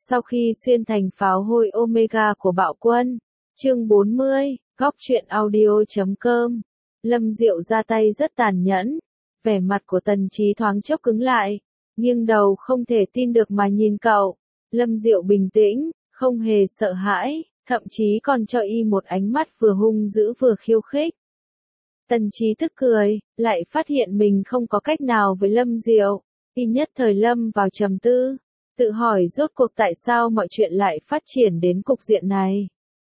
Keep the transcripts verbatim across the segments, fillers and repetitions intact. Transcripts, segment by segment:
Sau khi xuyên thành pháo hôi Omega của bạo quân, chương bốn mươi, góc truyện audio chấm com. Lâm Diệu ra tay rất tàn nhẫn, vẻ mặt của Tần Chí thoáng chốc cứng lại, nghiêng đầu không thể tin được mà nhìn cậu. Lâm Diệu bình tĩnh, không hề sợ hãi, thậm chí còn cho y một ánh mắt vừa hung dữ vừa khiêu khích. Tần Chí tức cười, lại phát hiện mình không có cách nào với Lâm Diệu, y nhất thời lâm vào trầm tư, tự hỏi rốt cuộc tại sao mọi chuyện lại phát triển đến cục diện này.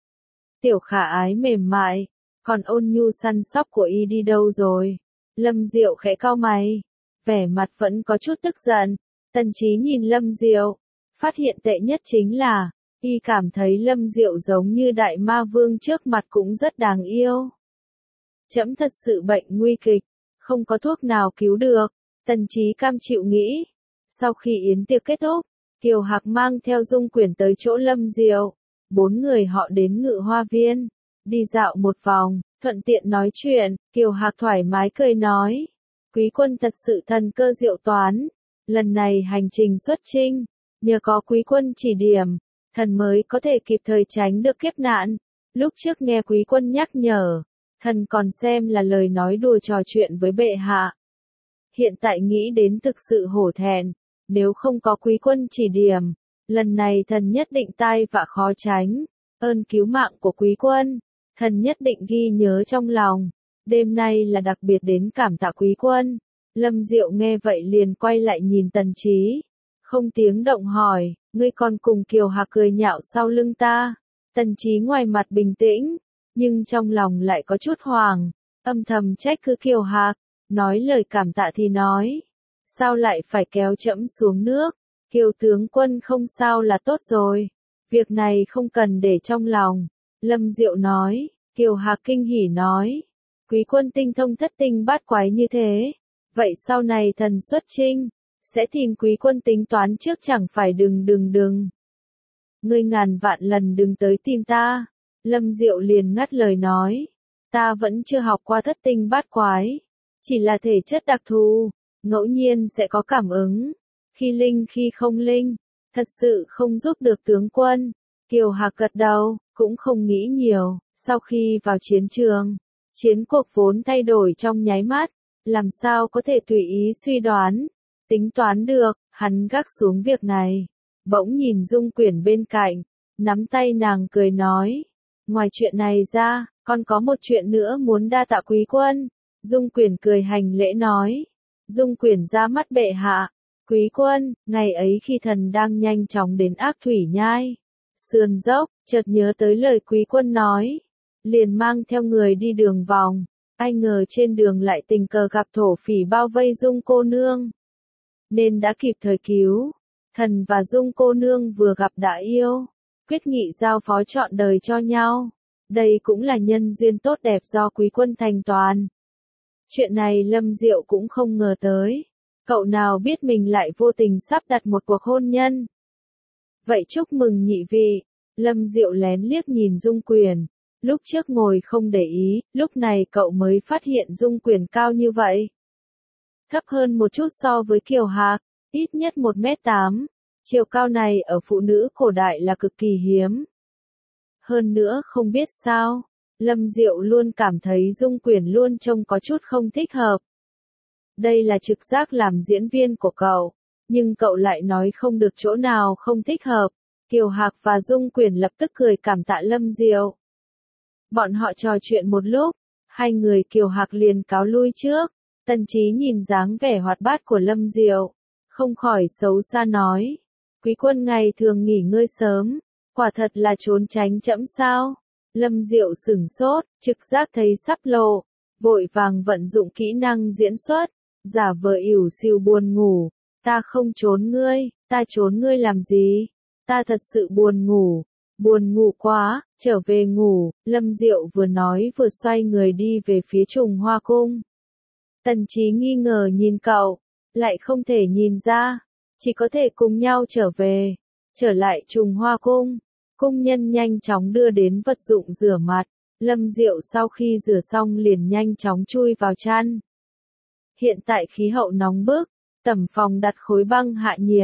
Tiểu Khả Ái mềm mại, còn ôn nhu săn sóc của y đi đâu rồi? Lâm Diệu khẽ cau mày, vẻ mặt vẫn có chút tức giận. Tần Chí nhìn Lâm Diệu, phát hiện tệ nhất chính là, y cảm thấy Lâm Diệu giống như đại ma vương trước mặt cũng rất đáng yêu. Trẫm thật sự bệnh nguy kịch, không có thuốc nào cứu được. Tần Chí cam chịu nghĩ. Sau khi yến tiệc kết thúc, Kiều Hạc mang theo Dung Quyển tới chỗ Lâm Diệu. Bốn người họ đến Ngự Hoa Viên, đi dạo một vòng, thuận tiện nói chuyện. Kiều Hạc thoải mái cười nói, quý quân thật sự thần cơ diệu toán. Lần này hành trình xuất chinh, nhờ có quý quân chỉ điểm, thần mới có thể kịp thời tránh được kiếp nạn. Lúc trước nghe quý quân nhắc nhở, thần còn xem là lời nói đùa trò chuyện với bệ hạ. Hiện tại nghĩ đến thực sự hổ thẹn, nếu không có quý quân chỉ điểm, lần này thần nhất định tai vạ khó tránh. Ơn cứu mạng của quý quân, thần nhất định ghi nhớ trong lòng. Đêm nay là đặc biệt đến cảm tạ quý quân. Lâm Diệu nghe vậy liền quay lại nhìn Tần Chí, không tiếng động hỏi, ngươi còn cùng Kiều Hạc cười nhạo sau lưng ta? Tần Chí ngoài mặt bình tĩnh, nhưng trong lòng lại có chút hoảng, âm thầm trách cứ Kiều Hạc, nói lời cảm tạ thì nói, sao lại phải kéo trẫm xuống nước? Kiều tướng quân không sao là tốt rồi, việc này không cần để trong lòng. Lâm Diệu nói. Kiều Hạc kinh hỉ nói, quý quân tinh thông thất tinh bát quái như thế, vậy sau này thần xuất chinh, sẽ tìm quý quân tính toán trước chẳng phải đừng đừng đừng. Ngươi ngàn vạn lần đừng tới tìm ta. Lâm Diệu liền ngắt lời nói, ta vẫn chưa học qua thất tinh bát quái, chỉ là thể chất đặc thù, ngẫu nhiên sẽ có cảm ứng, khi linh khi không linh, thật sự không giúp được tướng quân. Kiều Hạc gật đầu, cũng không nghĩ nhiều. Sau khi vào chiến trường, chiến cuộc vốn thay đổi trong nháy mắt, làm sao có thể tùy ý suy đoán, tính toán được. Hắn gác xuống việc này, bỗng nhìn Dung Quyển bên cạnh, nắm tay nàng cười nói, ngoài chuyện này ra, còn có một chuyện nữa muốn đa tạ quý quân. Dung Quyển cười hành lễ nói, Dung Quyển ra mắt bệ hạ. Quý quân, ngày ấy khi thần đang nhanh chóng đến Ác Thủy Nhai sườn dốc, chợt nhớ tới lời quý quân nói, liền mang theo người đi đường vòng, ai ngờ trên đường lại tình cờ gặp thổ phỉ bao vây Dung cô nương, nên đã kịp thời cứu. Thần và Dung cô nương vừa gặp đã yêu, quyết nghị giao phó trọn đời cho nhau. Đây cũng là nhân duyên tốt đẹp do quý quân thành toàn. Chuyện này Lâm Diệu cũng không ngờ tới, cậu nào biết mình lại vô tình sắp đặt một cuộc hôn nhân. Vậy chúc mừng nhị vị. Lâm Diệu lén liếc nhìn Dung Quyển, lúc trước ngồi không để ý, lúc này cậu mới phát hiện Dung Quyển cao như vậy. Thấp hơn một chút so với Kiều Hạc, ít nhất một mét tám, chiều cao này ở phụ nữ cổ đại là cực kỳ hiếm. Hơn nữa không biết sao, Lâm Diệu luôn cảm thấy Dung Quyển luôn trông có chút không thích hợp. Đây là trực giác làm diễn viên của cậu, nhưng cậu lại nói không được chỗ nào không thích hợp. Kiều Hạc và Dung Quyển lập tức cười cảm tạ Lâm Diệu. Bọn họ trò chuyện một lúc, hai người Kiều Hạc liền cáo lui trước. Tần Chí nhìn dáng vẻ hoạt bát của Lâm Diệu, không khỏi xấu xa nói, quý quân ngày thường nghỉ ngơi sớm, quả thật là trốn tránh trẫm sao? Lâm Diệu sửng sốt, trực giác thấy sắp lộ, vội vàng vận dụng kỹ năng diễn xuất, giả vờ ỉu xìu buồn ngủ, ta không trốn ngươi, ta trốn ngươi làm gì? Ta thật sự buồn ngủ, buồn ngủ quá, trở về ngủ. Lâm Diệu vừa nói vừa xoay người đi về phía Trùng Hoa Cung. Tần Chí nghi ngờ nhìn cậu, lại không thể nhìn ra, chỉ có thể cùng nhau trở về. Trở lại Trùng Hoa Cung, cung nhân nhanh chóng đưa đến vật dụng rửa mặt. Lâm Diệu sau khi rửa xong liền nhanh chóng chui vào chăn. Hiện tại khí hậu nóng bức, tẩm phòng đặt khối băng hạ nhiệt,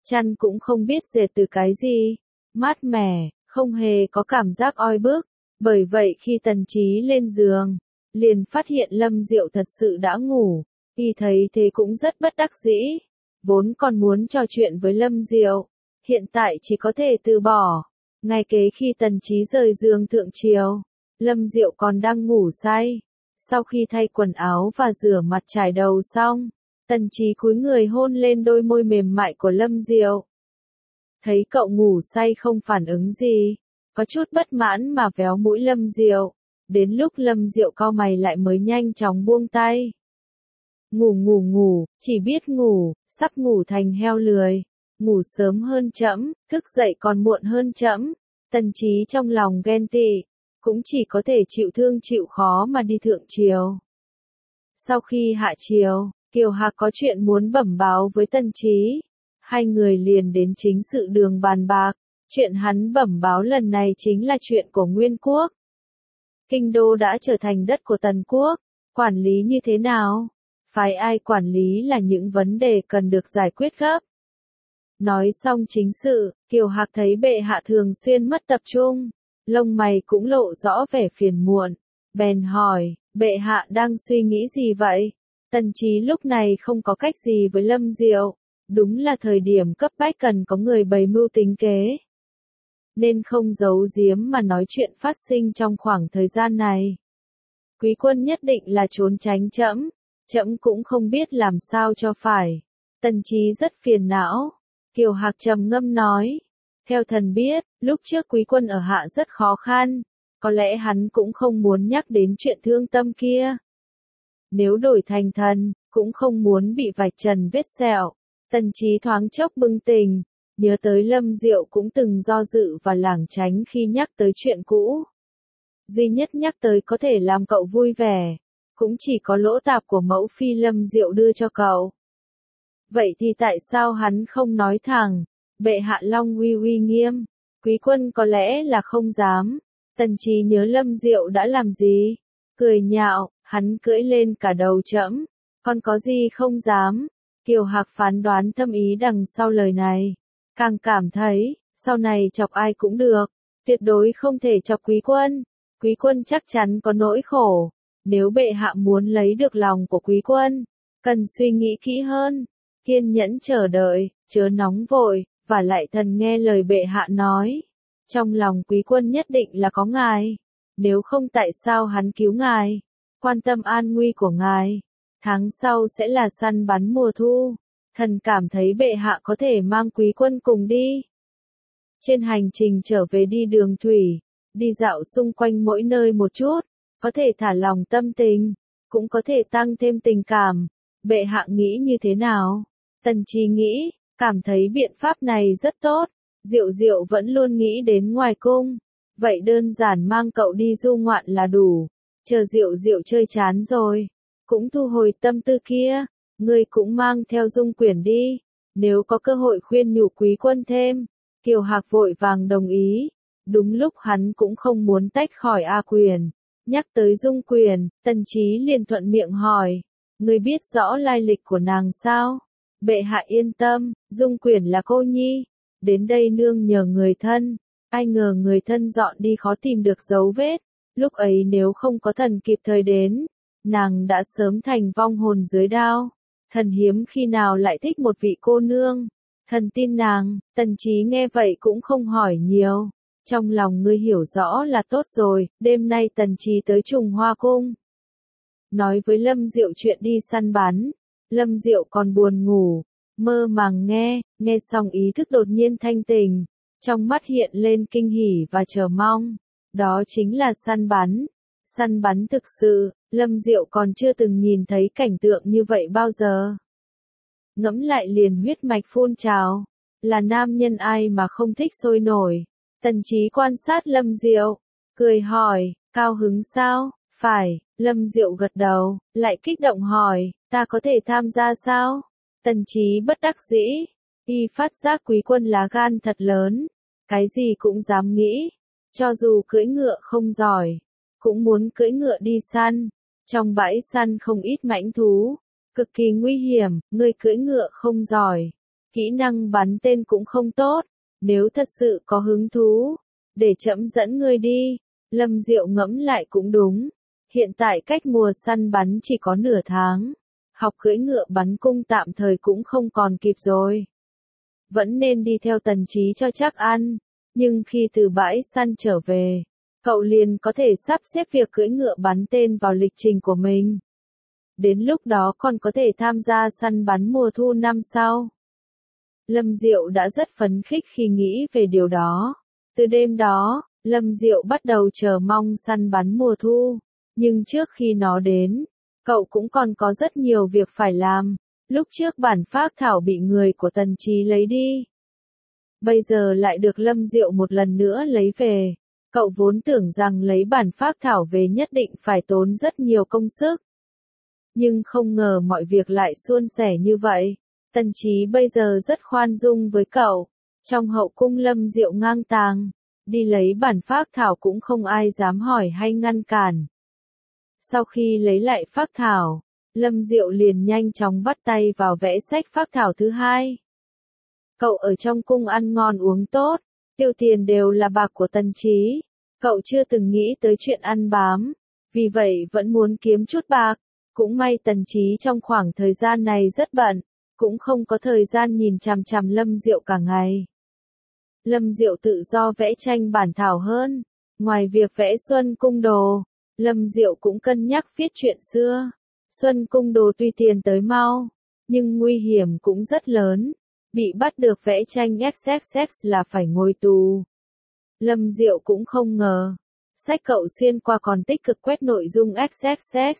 chăn cũng không biết dệt từ cái gì, mát mẻ, không hề có cảm giác oi bức. Bởi vậy khi Tần Chí lên giường, liền phát hiện Lâm Diệu thật sự đã ngủ, y thấy thế cũng rất bất đắc dĩ, vốn còn muốn trò chuyện với Lâm Diệu, hiện tại chỉ có thể từ bỏ. Ngay kế khi Tần Chí rời giường thượng triều, Lâm Diệu còn đang ngủ say. Sau khi thay quần áo và rửa mặt chải đầu xong, Tần Chí cúi người hôn lên đôi môi mềm mại của Lâm Diệu. Thấy cậu ngủ say không phản ứng gì, có chút bất mãn mà véo mũi Lâm Diệu. Đến lúc Lâm Diệu cau mày lại mới nhanh chóng buông tay. Ngủ ngủ ngủ, chỉ biết ngủ, sắp ngủ thành heo lười. Ngủ sớm hơn trẫm, thức dậy còn muộn hơn trẫm. Tần Chí trong lòng ghen tị, cũng chỉ có thể chịu thương chịu khó mà đi thượng triều. Sau khi hạ triều, Kiều Hạc có chuyện muốn bẩm báo với Tần Chí. Hai người liền đến chính sự đường bàn bạc. Chuyện hắn bẩm báo lần này chính là chuyện của Nguyên Quốc. Kinh đô đã trở thành đất của Tần Quốc, quản lý như thế nào? Phái ai quản lý là những vấn đề cần được giải quyết gấp. Nói xong chính sự, Kiều Hạc thấy bệ hạ thường xuyên mất tập trung, lông mày cũng lộ rõ vẻ phiền muộn, bèn hỏi, bệ hạ đang suy nghĩ gì vậy? Tần Chí lúc này không có cách gì với Lâm Diệu, đúng là thời điểm cấp bách cần có người bày mưu tính kế. Nên không giấu giếm mà nói chuyện phát sinh trong khoảng thời gian này. Quý quân nhất định là trốn tránh trẫm, trẫm cũng không biết làm sao cho phải. Tần Chí rất phiền não. Kiều Hạc trầm ngâm nói, theo thần biết, lúc trước quý quân ở hạ rất khó khăn, có lẽ hắn cũng không muốn nhắc đến chuyện thương tâm kia. Nếu đổi thành thần, cũng không muốn bị vạch trần vết sẹo. Tần Chí thoáng chốc bừng tỉnh, nhớ tới Lâm Diệu cũng từng do dự và lảng tránh khi nhắc tới chuyện cũ. Duy nhất nhắc tới có thể làm cậu vui vẻ, cũng chỉ có lỗ tạp của mẫu phi Lâm Diệu đưa cho cậu. Vậy thì tại sao hắn không nói thẳng, bệ hạ long uy uy nghiêm, quý quân có lẽ là không dám. Tần Chí nhớ Lâm Diệu đã làm gì, cười nhạo, hắn cưỡi lên cả đầu trẫm, còn có gì không dám. Kiều Hạc phán đoán thâm ý đằng sau lời này, càng cảm thấy, sau này chọc ai cũng được, tuyệt đối không thể chọc quý quân. Quý quân chắc chắn có nỗi khổ, nếu bệ hạ muốn lấy được lòng của quý quân, cần suy nghĩ kỹ hơn, kiên nhẫn chờ đợi, chớ nóng vội, và lại thần nghe lời bệ hạ nói. Trong lòng quý quân nhất định là có ngài, nếu không tại sao hắn cứu ngài, quan tâm an nguy của ngài. Tháng sau sẽ là săn bắn mùa thu, thần cảm thấy bệ hạ có thể mang quý quân cùng đi. Trên hành trình trở về đi đường thủy, đi dạo xung quanh mỗi nơi một chút, có thể thả lòng tâm tình, cũng có thể tăng thêm tình cảm. Bệ hạ nghĩ như thế nào? Tần Chí nghĩ, cảm thấy biện pháp này rất tốt. Diệu Diệu vẫn luôn nghĩ đến ngoài cung, vậy đơn giản mang cậu đi du ngoạn là đủ. Chờ Diệu Diệu chơi chán rồi, cũng thu hồi tâm tư kia, ngươi cũng mang theo Dung Quyển đi, nếu có cơ hội khuyên nhủ quý quân thêm. Kiều Hạc vội vàng đồng ý, đúng lúc hắn cũng không muốn tách khỏi A Quyền. Nhắc tới Dung Quyển, Tần Chí liền thuận miệng hỏi, ngươi biết rõ lai lịch của nàng sao? Bệ hạ yên tâm, Dung Quyển là cô nhi, đến đây nương nhờ người thân, ai ngờ người thân dọn đi khó tìm được dấu vết, lúc ấy nếu không có thần kịp thời đến, nàng đã sớm thành vong hồn dưới đao. Thần hiếm khi nào lại thích một vị cô nương, thần tin nàng. Tần Chí nghe vậy cũng không hỏi nhiều, trong lòng ngươi hiểu rõ là tốt rồi. Đêm nay Tần Chí tới Trùng Hoa Cung, nói với Lâm Diệu chuyện đi săn bắn. Lâm Diệu còn buồn ngủ, mơ màng nghe, nghe xong ý thức đột nhiên thanh tỉnh, trong mắt hiện lên kinh hỉ và chờ mong. Đó chính là săn bắn. Săn bắn thực sự, Lâm Diệu còn chưa từng nhìn thấy cảnh tượng như vậy bao giờ. Ngẫm lại liền huyết mạch phun trào, là nam nhân ai mà không thích sôi nổi. Tần Chí quan sát Lâm Diệu, cười hỏi, cao hứng sao? Phải, Lâm Diệu gật đầu, lại kích động hỏi, ta có thể tham gia sao? Tần Chí bất đắc dĩ, y phát giác quý quân lá gan thật lớn, cái gì cũng dám nghĩ, cho dù cưỡi ngựa không giỏi, cũng muốn cưỡi ngựa đi săn. Trong bãi săn không ít mãnh thú, cực kỳ nguy hiểm, ngươi cưỡi ngựa không giỏi, Kỹ năng bắn tên cũng không tốt, nếu thật sự có hứng thú, để trẫm dẫn ngươi đi. Lâm Diệu ngẫm lại cũng đúng, hiện tại cách mùa săn bắn chỉ có nửa tháng, học cưỡi ngựa bắn cung tạm thời cũng không còn kịp rồi. Vẫn nên đi theo Tần Chí cho chắc ăn, nhưng khi từ bãi săn trở về, cậu liền có thể sắp xếp việc cưỡi ngựa bắn tên vào lịch trình của mình. Đến lúc đó còn có thể tham gia săn bắn mùa thu năm sau. Lâm Diệu đã rất phấn khích khi nghĩ về điều đó. Từ đêm đó, Lâm Diệu bắt đầu chờ mong săn bắn mùa thu. Nhưng trước khi nó đến, cậu cũng còn có rất nhiều việc phải làm. Lúc trước bản phác thảo bị người của Tần Chí lấy đi. Bây giờ lại được Lâm Diệu một lần nữa lấy về. Cậu vốn tưởng rằng lấy bản phác thảo về nhất định phải tốn rất nhiều công sức. Nhưng không ngờ mọi việc lại suôn sẻ như vậy. Tần Chí bây giờ rất khoan dung với cậu. Trong hậu cung Lâm Diệu ngang tàng, đi lấy bản phác thảo cũng không ai dám hỏi hay ngăn cản. Sau khi lấy lại phác thảo, Lâm Diệu liền nhanh chóng bắt tay vào vẽ sách phác thảo thứ hai. Cậu ở trong cung ăn ngon uống tốt, tiêu tiền đều là bạc của Tần Chí. Cậu chưa từng nghĩ tới chuyện ăn bám, vì vậy vẫn muốn kiếm chút bạc. Cũng may Tần Chí trong khoảng thời gian này rất bận, cũng không có thời gian nhìn chằm chằm Lâm Diệu cả ngày. Lâm Diệu tự do vẽ tranh bản thảo hơn, ngoài việc vẽ Xuân Cung Đồ, Lâm Diệu cũng cân nhắc viết chuyện xưa. Xuân Cung Đồ tuy tiền tới mau, nhưng nguy hiểm cũng rất lớn, bị bắt được vẽ tranh ích ích ích là phải ngồi tù. Lâm Diệu cũng không ngờ, sách cậu xuyên qua còn tích cực quét nội dung ích ích ích.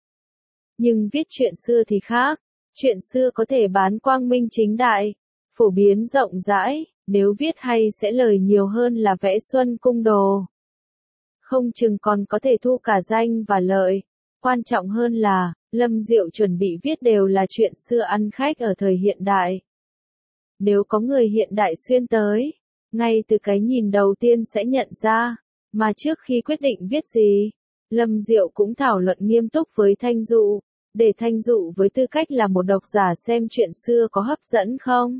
Nhưng viết chuyện xưa thì khác, chuyện xưa có thể bán quang minh chính đại, phổ biến rộng rãi, nếu viết hay sẽ lời nhiều hơn là vẽ Xuân Cung Đồ. Không chừng còn có thể thu cả danh và lợi. Quan trọng hơn là, Lâm Diệu chuẩn bị viết đều là chuyện xưa ăn khách ở thời hiện đại. Nếu có người hiện đại xuyên tới, ngay từ cái nhìn đầu tiên sẽ nhận ra, mà trước khi quyết định viết gì, Lâm Diệu cũng thảo luận nghiêm túc với Thanh Dụ, để Thanh Dụ với tư cách là một độc giả xem chuyện xưa có hấp dẫn không.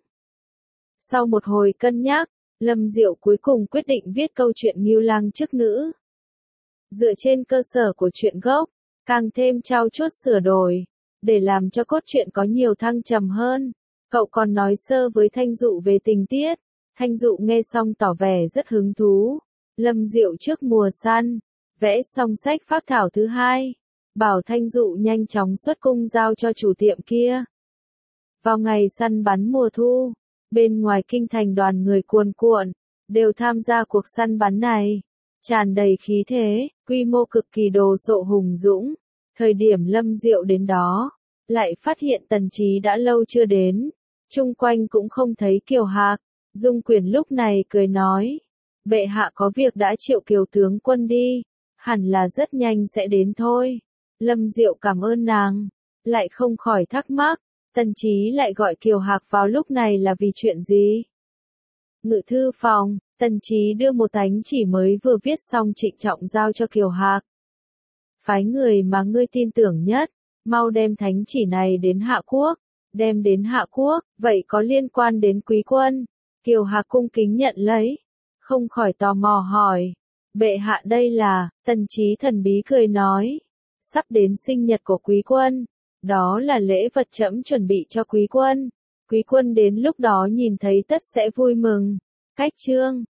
Sau một hồi cân nhắc, Lâm Diệu cuối cùng quyết định viết câu chuyện Ngưu Lang Chức Nữ. Dựa trên cơ sở của chuyện gốc, càng thêm trau chuốt sửa đổi, để làm cho cốt truyện có nhiều thăng trầm hơn. Cậu còn nói sơ với Thanh Dụ về tình tiết, Thanh Dụ nghe xong tỏ vẻ rất hứng thú. Lâm Diệu trước mùa săn, vẽ xong sách phác thảo thứ hai, bảo Thanh Dụ nhanh chóng xuất cung giao cho chủ tiệm kia. Vào ngày săn bắn mùa thu, bên ngoài kinh thành đoàn người cuồn cuộn, đều tham gia cuộc săn bắn này, tràn đầy khí thế, quy mô cực kỳ đồ sộ hùng dũng. Thời điểm Lâm Diệu đến đó, lại phát hiện Tần Chí đã lâu chưa đến, chung quanh cũng không thấy Kiều Hạc. Dung Quyền lúc này cười nói, bệ hạ có việc đã triệu Kiều tướng quân đi, hẳn là rất nhanh sẽ đến thôi. Lâm Diệu cảm ơn nàng, lại không khỏi thắc mắc, Tần Chí lại gọi Kiều Hạc vào lúc này là vì chuyện gì? Ngự thư phòng, Tần Chí đưa một thánh chỉ mới vừa viết xong trịnh trọng giao cho Kiều Hạc. Phái người mà ngươi tin tưởng nhất, mau đem thánh chỉ này đến Hạ Quốc, đem đến Hạ Quốc, vậy có liên quan đến quý quân. Kiều Hạc cung kính nhận lấy, không khỏi tò mò hỏi, bệ hạ đây là, Tần Chí thần bí cười nói, sắp đến sinh nhật của quý quân, đó là lễ vật trẫm chuẩn bị cho quý quân, quý quân đến lúc đó nhìn thấy tất sẽ vui mừng. Cách chương